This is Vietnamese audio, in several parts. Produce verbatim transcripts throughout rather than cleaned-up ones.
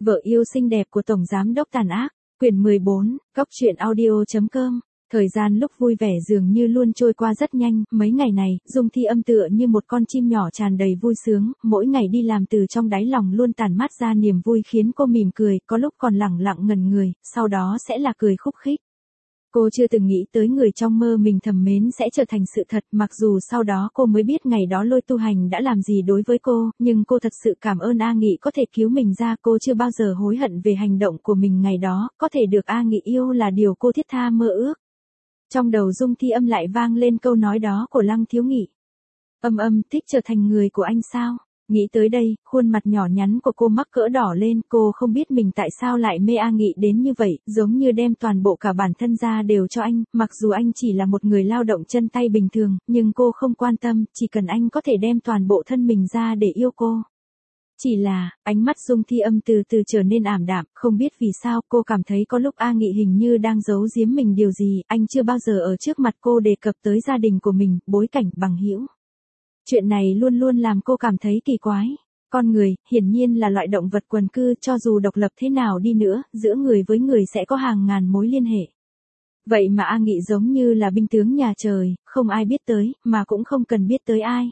Vợ yêu xinh đẹp của Tổng Giám đốc tàn ác, quyển mười bốn, góc truyện audio.com. Thời gian lúc vui vẻ dường như luôn trôi qua rất nhanh, mấy ngày này, Dung Thi Âm tựa như một con chim nhỏ tràn đầy vui sướng, mỗi ngày đi làm từ trong đáy lòng luôn tản mát ra niềm vui khiến cô mỉm cười, có lúc còn lẳng lặng ngẩn người, sau đó sẽ là cười khúc khích. Cô chưa từng nghĩ tới người trong mơ mình thầm mến sẽ trở thành sự thật, mặc dù sau đó cô mới biết ngày đó Lôi Tu Hành đã làm gì đối với cô, nhưng cô thật sự cảm ơn A Nghị có thể cứu mình ra, cô chưa bao giờ hối hận về hành động của mình ngày đó, có thể được A Nghị yêu là điều cô thiết tha mơ ước. Trong đầu Dung Thi Âm lại vang lên câu nói đó của Lăng Thiếu Nghị. Âm Âm thích trở thành người của anh sao? Nghĩ tới đây, khuôn mặt nhỏ nhắn của cô mắc cỡ đỏ lên, cô không biết mình tại sao lại mê A Nghị đến như vậy, giống như đem toàn bộ cả bản thân ra đều cho anh, mặc dù anh chỉ là một người lao động chân tay bình thường, nhưng cô không quan tâm, chỉ cần anh có thể đem toàn bộ thân mình ra để yêu cô. Chỉ là, ánh mắt Dung Thi Âm từ từ trở nên ảm đạm, không biết vì sao cô cảm thấy có lúc A Nghị hình như đang giấu giếm mình điều gì, anh chưa bao giờ ở trước mặt cô đề cập tới gia đình của mình, bối cảnh bằng hữu. Chuyện này luôn luôn làm cô cảm thấy kỳ quái. Con người, hiển nhiên là loại động vật quần cư, cho dù độc lập thế nào đi nữa, giữa người với người sẽ có hàng ngàn mối liên hệ. Vậy mà A Nghị giống như là binh tướng nhà trời, không ai biết tới, mà cũng không cần biết tới ai.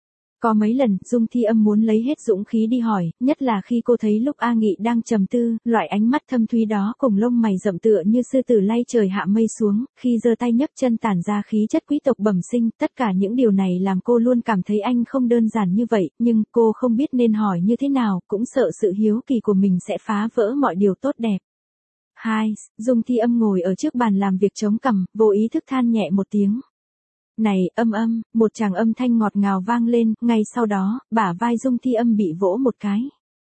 Có mấy lần, Dung Thi Âm muốn lấy hết dũng khí đi hỏi, nhất là khi cô thấy lúc A Nghị đang trầm tư, loại ánh mắt thâm thúy đó cùng lông mày rậm tựa như sư tử lay trời hạ mây xuống, khi giơ tay nhấc chân tản ra khí chất quý tộc bẩm sinh, tất cả những điều này làm cô luôn cảm thấy anh không đơn giản như vậy, nhưng cô không biết nên hỏi như thế nào, cũng sợ sự hiếu kỳ của mình sẽ phá vỡ mọi điều tốt đẹp. Hai, Dung Thi Âm ngồi ở trước bàn làm việc chống cằm, vô ý thức than nhẹ một tiếng. Này, Âm Âm, một tràng âm thanh ngọt ngào vang lên, ngay sau đó, bả vai Dung Thi Âm bị vỗ một cái.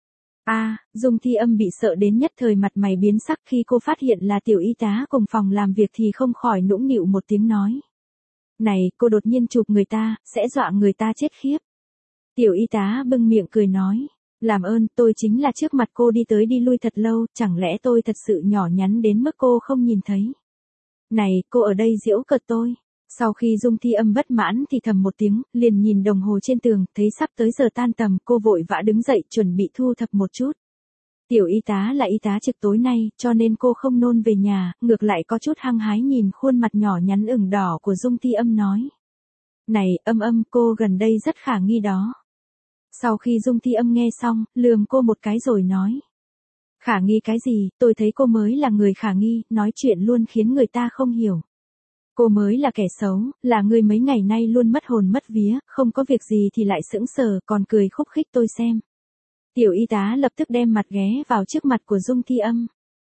A, à, Dung Thi Âm bị sợ đến nhất thời mặt mày biến sắc khi cô phát hiện là tiểu y tá cùng phòng làm việc thì không khỏi nũng nịu một tiếng nói. Này, cô đột nhiên chụp người ta, sẽ dọa người ta chết khiếp. Tiểu y tá bưng miệng cười nói. Làm ơn, tôi chính là trước mặt cô đi tới đi lui thật lâu, chẳng lẽ tôi thật sự nhỏ nhắn đến mức cô không nhìn thấy. Này, cô ở đây giễu cợt tôi. Sau khi Dung Thi Âm bất mãn thì thầm một tiếng, liền nhìn đồng hồ trên tường, thấy sắp tới giờ tan tầm, cô vội vã đứng dậy chuẩn bị thu thập một chút. Tiểu y tá là y tá trực tối nay, cho nên cô không nôn về nhà, ngược lại có chút hăng hái nhìn khuôn mặt nhỏ nhắn ửng đỏ của Dung Thi Âm nói. Này, Âm Âm, cô gần đây rất khả nghi đó. Sau khi Dung Thi Âm nghe xong, lườm cô một cái rồi nói. Khả nghi cái gì, tôi thấy cô mới là người khả nghi, nói chuyện luôn khiến người ta không hiểu. Cô mới là kẻ xấu, là người mấy ngày nay luôn mất hồn mất vía, không có việc gì thì lại sững sờ, còn cười khúc khích tôi xem. Tiểu y tá lập tức đem mặt ghé vào trước mặt của Dung Thi Âm.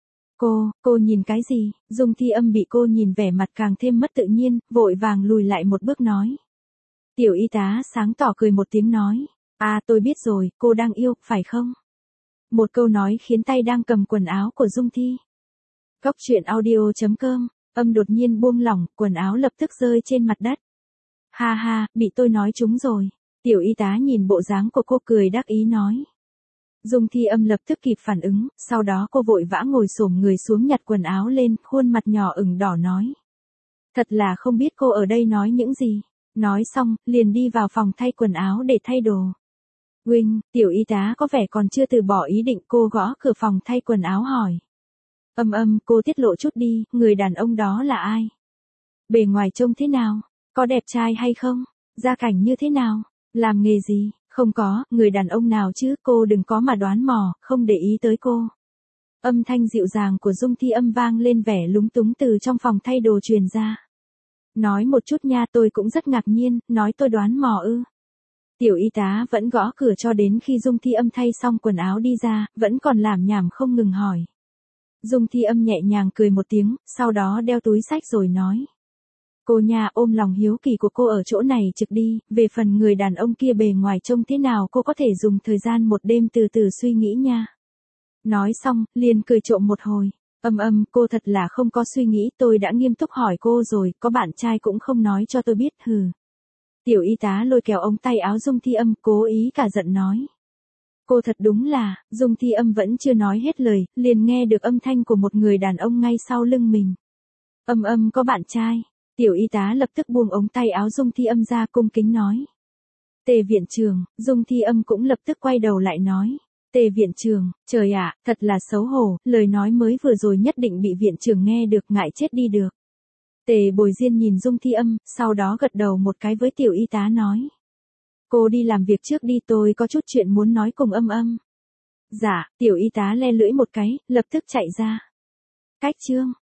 Cô, cô nhìn cái gì? Dung Thi Âm bị cô nhìn vẻ mặt càng thêm mất tự nhiên, vội vàng lùi lại một bước nói. Tiểu y tá sáng tỏ cười một tiếng nói. À tôi biết rồi, cô đang yêu, phải không? Một câu nói khiến tay đang cầm quần áo của Dung Thi. Góc truyện audio.com. Âm đột nhiên buông lỏng, quần áo lập tức rơi trên mặt đất. Ha ha, bị tôi nói trúng rồi. Tiểu y tá nhìn bộ dáng của cô cười đắc ý nói. Dung Thi Âm lập tức kịp phản ứng, sau đó cô vội vã ngồi xổm người xuống nhặt quần áo lên, khuôn mặt nhỏ ửng đỏ nói. Thật là không biết cô ở đây nói những gì. Nói xong, liền đi vào phòng thay quần áo để thay đồ. Huynh, tiểu y tá có vẻ còn chưa từ bỏ ý định, cô gõ cửa phòng thay quần áo hỏi. Âm Âm, cô tiết lộ chút đi, người đàn ông đó là ai? Bề ngoài trông thế nào? Có đẹp trai hay không? Gia cảnh như thế nào? Làm nghề gì? Không có, người đàn ông nào chứ, cô đừng có mà đoán mò, không để ý tới cô. Âm thanh dịu dàng của Dung Thi Âm vang lên vẻ lúng túng từ trong phòng thay đồ truyền ra. Nói một chút nha, tôi cũng rất ngạc nhiên, nói tôi đoán mò ư. Tiểu y tá vẫn gõ cửa cho đến khi Dung Thi Âm thay xong quần áo đi ra, vẫn còn lảm nhảm không ngừng hỏi. Dung Thi Âm nhẹ nhàng cười một tiếng, sau đó đeo túi xách rồi nói. Cô nhà ôm lòng hiếu kỳ của cô ở chỗ này trực đi, về phần người đàn ông kia bề ngoài trông thế nào cô có thể dùng thời gian một đêm từ từ suy nghĩ nha. Nói xong, liền cười trộm một hồi. Âm Âm, cô thật là không có suy nghĩ, tôi đã nghiêm túc hỏi cô rồi, có bạn trai cũng không nói cho tôi biết, hừ. Tiểu y tá lôi kéo ống tay áo Dung Thi Âm, cố ý cả giận nói. Cô thật đúng là, Dung Thi Âm vẫn chưa nói hết lời, liền nghe được âm thanh của một người đàn ông ngay sau lưng mình. Âm Âm có bạn trai. Tiểu y tá lập tức buông ống tay áo Dung Thi Âm ra cung kính nói. Tề viện trưởng, Dung Thi Âm cũng lập tức quay đầu lại nói. Tề viện trưởng, trời ạ, thật là xấu hổ, lời nói mới vừa rồi nhất định bị viện trưởng nghe được, ngại chết đi được. Tề Bồi Diên nhìn Dung Thi Âm, sau đó gật đầu một cái với tiểu y tá nói. Cô đi làm việc trước đi, tôi có chút chuyện muốn nói cùng Âm Âm. Dạ, tiểu y tá le lưỡi một cái, lập tức chạy ra. Cách chương.